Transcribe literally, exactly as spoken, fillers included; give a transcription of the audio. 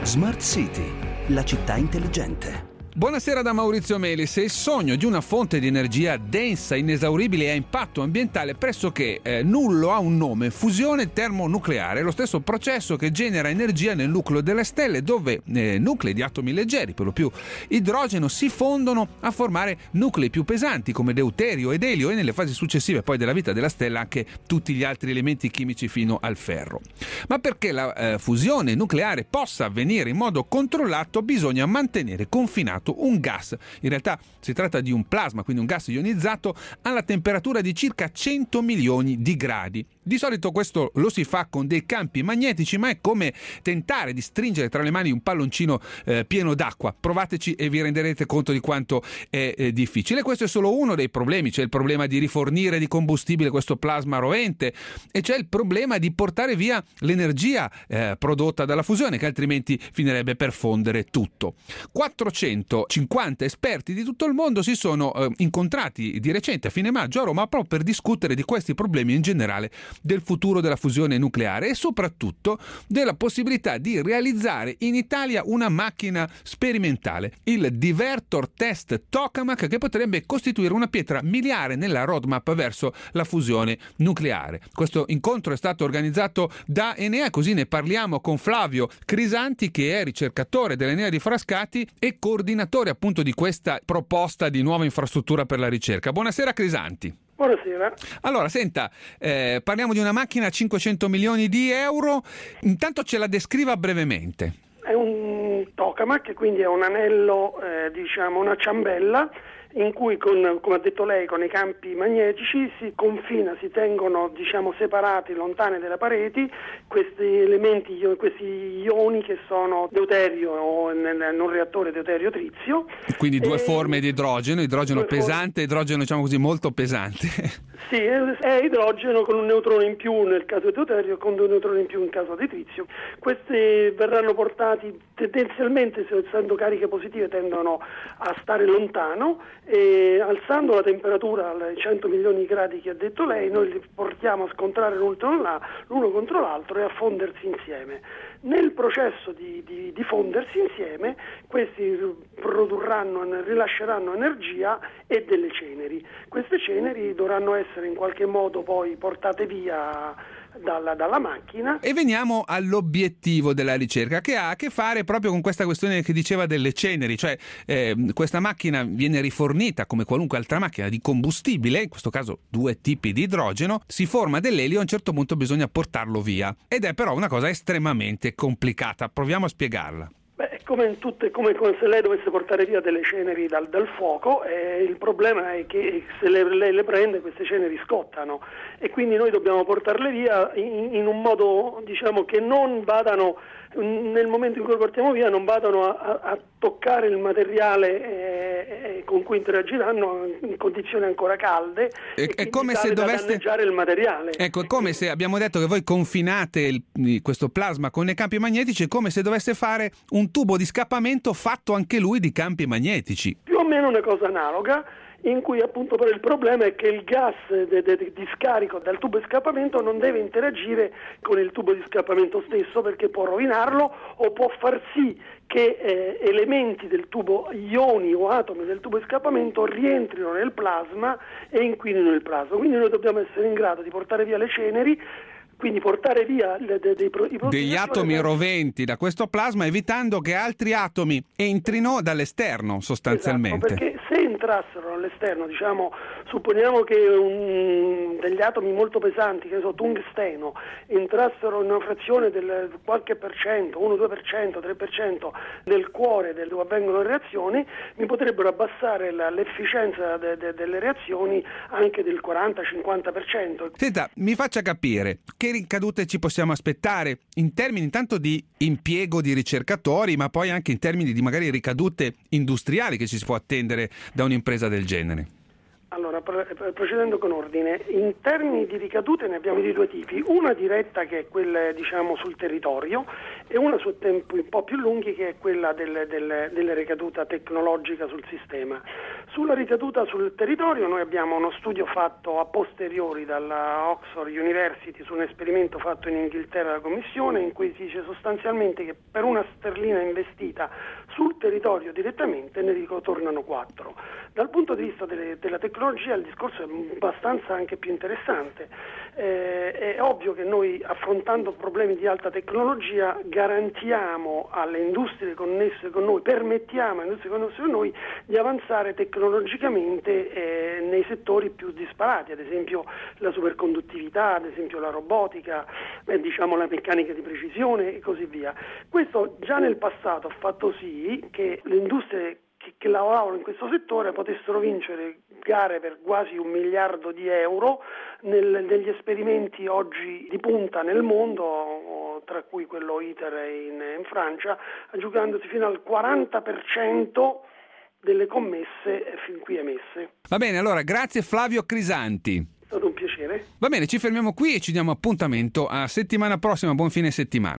Smart City, la città intelligente. Buonasera da Maurizio Meli. Se il sogno di una fonte di energia densa, inesauribile e a impatto ambientale pressoché eh, nullo ha un nome: fusione termonucleare, lo stesso processo che genera energia nel nucleo delle stelle, dove eh, nuclei di atomi leggeri, per lo più idrogeno, si fondono a formare nuclei più pesanti come deuterio ed elio, e nelle fasi successive poi della vita della stella anche tutti gli altri elementi chimici fino al ferro. Ma perché la eh, fusione nucleare possa avvenire in modo controllato bisogna mantenere confinato un gas. In realtà si tratta di un plasma, quindi un gas ionizzato alla temperatura di circa cento milioni di gradi. Di solito questo lo si fa con dei campi magnetici, ma è come tentare di stringere tra le mani un palloncino eh, pieno d'acqua. Provateci e vi renderete conto di quanto è eh, difficile. Questo è solo uno dei problemi. C'è il problema di rifornire di combustibile questo plasma rovente e c'è il problema di portare via l'energia eh, prodotta dalla fusione, che altrimenti finirebbe per fondere tutto. quattrocentocinquanta esperti di tutto il mondo si sono eh, incontrati di recente a fine maggio a Roma proprio per discutere di questi problemi in generale, del futuro della fusione nucleare e soprattutto della possibilità di realizzare in Italia una macchina sperimentale, il Divertor Test Tokamak, che potrebbe costituire una pietra miliare nella roadmap verso la fusione nucleare. Questo incontro è stato organizzato da Enea, così ne parliamo con Flavio Crisanti, che è ricercatore dell'Enea di Frascati e coordinatore appunto di questa proposta di nuova infrastruttura per la ricerca. Buonasera Crisanti. Buonasera. Allora, senta, eh, parliamo di una macchina a cinquecento milioni di euro. Intanto ce la descriva brevemente. È un tokamak, quindi è un anello, eh, diciamo una ciambella, in cui, con, come ha detto lei, con i campi magnetici si confina, si tengono, diciamo, separati, lontani dalle pareti, questi elementi, questi ioni che sono deuterio o nel, in un reattore deuterio-trizio. Quindi due e, forme di idrogeno, idrogeno pesante e idrogeno, diciamo così, molto pesante. Sì, è idrogeno con un neutrone in più nel caso di deuterio e con due neutroni in più in caso di trizio. Questi verranno portati tendenzialmente, essendo cariche positive, tendono a stare lontano, e alzando la temperatura ai cento milioni di gradi che ha detto lei, noi li portiamo a scontrare l'uno contro l'altro e a fondersi insieme. Nel processo di, di, di fondersi insieme, questi produrranno, rilasceranno energia e delle ceneri. Queste ceneri dovranno essere in qualche modo poi portate via dalla, dalla macchina. E veniamo all'obiettivo della ricerca, che ha a che fare proprio con questa questione che diceva delle ceneri, cioè eh, questa macchina viene rifornita come qualunque altra macchina di combustibile, in questo caso due tipi di idrogeno, si forma dell'elio e a un certo punto bisogna portarlo via, ed è però una cosa estremamente complicata. Proviamo a spiegarla. Beh, è come in tutte, come, come se lei dovesse portare via delle ceneri dal, dal fuoco, e il problema è che se le, lei le prende, queste ceneri scottano, e quindi noi dobbiamo portarle via in, in un modo, diciamo, che non vadano, nel momento in cui le portiamo via, non vadano a, a, a toccare il materiale eh, eh, con cui interagiranno in condizioni ancora calde, è, e è come se da doveste danneggiare il materiale. Ecco, è come se abbiamo detto che voi confinate il, questo plasma con i campi magnetici, è come se dovesse fare un tubo di scappamento fatto anche lui di campi magnetici. Più o meno una cosa analoga, in cui appunto però il problema è che il gas de, de, de, di scarico dal tubo di scappamento non deve interagire con il tubo di scappamento stesso, perché può rovinarlo o può far sì che eh, elementi del tubo, ioni o atomi del tubo di scappamento, rientrino nel plasma e inquinino il plasma. Quindi noi dobbiamo essere in grado di portare via le ceneri, quindi portare via le, de, de, de, degli atomi roventi da questo plasma, evitando che altri atomi entrino dall'esterno sostanzialmente. Esatto, perché se entrassero all'esterno, diciamo, supponiamo che un, degli atomi molto pesanti, che ne so, tungsteno, entrassero in una frazione del qualche per cento, uno due per cento, tre per cento del cuore del, dove avvengono le reazioni, mi potrebbero abbassare la, l'efficienza de, de, delle reazioni anche del quaranta cinquanta per cento. Senta, mi faccia capire che ricadute ci possiamo aspettare in termini intanto di impiego di ricercatori, ma poi anche in termini di magari ricadute industriali che ci si può attendere da un'impresa del genere? Allora, procedendo con ordine, in termini di ricadute ne abbiamo di due tipi: una diretta, che è quella, diciamo, sul territorio, e una su tempi un po' più lunghi, che è quella del, del, della ricaduta tecnologica sul sistema. Sulla ricaduta sul territorio noi abbiamo uno studio fatto a posteriori dalla Oxford University su un esperimento fatto in Inghilterra dalla Commissione, in cui si dice sostanzialmente che per una sterlina investita sul territorio direttamente ne ritornano quattro. Dal punto di vista delle, della tecnologia il discorso è abbastanza anche più interessante. Eh, è ovvio che noi, affrontando problemi di alta tecnologia, garantiamo alle industrie connesse con noi, permettiamo alle industrie connesse con noi di avanzare tecnologicamente eh, nei settori più disparati, ad esempio la superconduttività, ad esempio la robotica, eh, diciamo la meccanica di precisione e così via. Questo già nel passato ha fatto sì che le industrie che, che lavoravano in questo settore potessero vincere gare per quasi un miliardo di euro nel, negli esperimenti oggi di punta nel mondo, tra cui quello ITER in, in Francia, giocandosi fino al quaranta per cento delle commesse fin qui emesse. Va bene, allora grazie Flavio Crisanti. È stato un piacere. Va bene, ci fermiamo qui e ci diamo appuntamento a settimana prossima. Buon fine settimana.